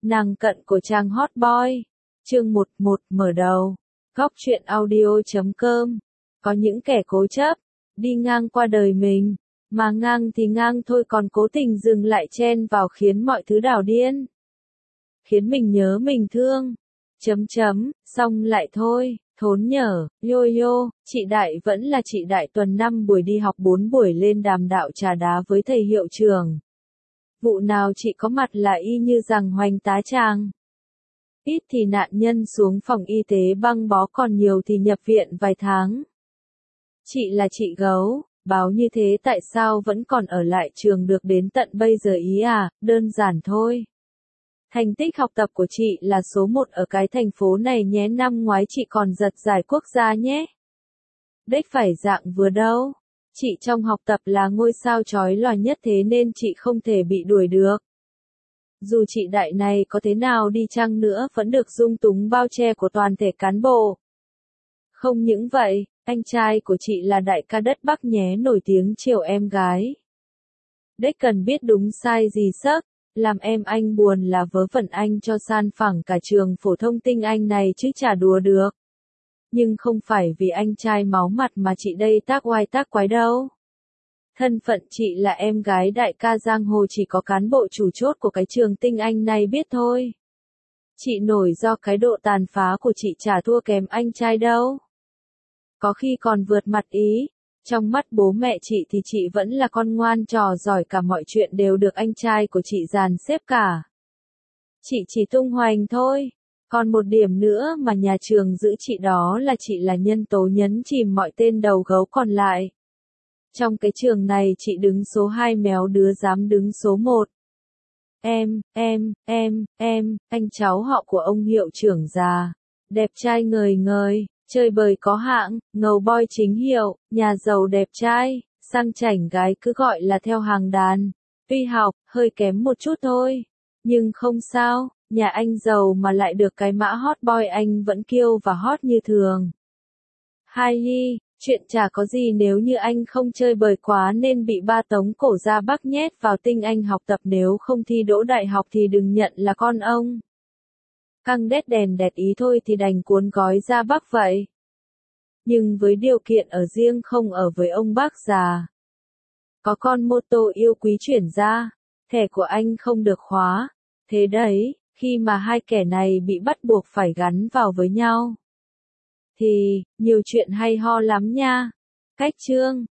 Nàng cận của trang hot boy. Chương 11 mở đầu. Góc truyện audio.com. Có những kẻ cố chấp, đi ngang qua đời mình, mà ngang thì ngang thôi còn cố tình dừng lại chen vào khiến mọi thứ đảo điên. Khiến mình nhớ mình thương. Xong lại thôi, thốn nhở, yo, chị Đại vẫn là chị Đại tuần 5 buổi đi học 4 buổi lên đàm đạo trà đá với thầy hiệu trưởng. Vụ nào chị có mặt là y như rằng hoành tá tràng. Ít thì nạn nhân xuống phòng y tế băng bó còn nhiều thì nhập viện vài tháng. Chị là chị gấu, báo như thế tại sao vẫn còn ở lại trường được đến tận bây giờ ý à, đơn giản thôi. Thành tích học tập của chị là số 1 ở cái thành phố này nhé, năm ngoái chị còn giật giải quốc gia nhé. Đếch phải dạng vừa đâu. Chị trong học tập là ngôi sao chói lòa nhất thế nên chị không thể bị đuổi được. Dù chị Đại này có thế nào đi chăng nữa vẫn được dung túng bao che của toàn thể cán bộ. Không những vậy, anh trai của chị là đại ca đất Bắc nhé, nổi tiếng chiều em gái. Đếch cần biết đúng sai gì sức, làm em anh buồn là vớ vẩn anh cho san phẳng cả trường phổ thông tinh Anh này chứ chả đùa được. Nhưng không phải vì anh trai máu mặt mà chị đây tác oai tác quái đâu. Thân phận chị là em gái đại ca giang hồ chỉ có cán bộ chủ chốt của cái trường tinh Anh này biết thôi. Chị nổi do cái độ tàn phá của chị chả thua kém anh trai đâu. Có khi còn vượt mặt ý. Trong mắt bố mẹ chị thì chị vẫn là con ngoan trò giỏi, cả mọi chuyện đều được anh trai của chị dàn xếp cả. Chị chỉ tung hoành thôi. Còn một điểm nữa mà nhà trường giữ chị đó là chị là nhân tố nhấn chìm mọi tên đầu gấu còn lại. Trong cái trường này chị đứng số 2 méo đứa dám đứng số 1. Anh cháu họ của ông hiệu trưởng già. Đẹp trai ngời ngời, chơi bời có hạng, ngầu boy chính hiệu, nhà giàu đẹp trai, sang chảnh gái cứ gọi là theo hàng đàn. Tuy học, hơi kém một chút thôi. Nhưng không sao, nhà anh giàu mà lại được cái mã hot boy anh vẫn kiêu và hot như thường. Chuyện chả có gì nếu như anh không chơi bời quá nên bị ba tống cổ ra Bắc nhét vào tinh Anh học tập, nếu không thi đỗ đại học thì đừng nhận là con ông. Căng đét đèn đẹt ý thôi thì đành cuốn gói ra Bắc vậy. Nhưng với điều kiện ở riêng không ở với ông bác già. Có con mô tô yêu quý chuyển ra, thẻ của anh không được khóa. Thế đấy, khi mà hai kẻ này bị bắt buộc phải gắn vào với nhau. Thì, nhiều chuyện hay ho lắm nha. Cách chương,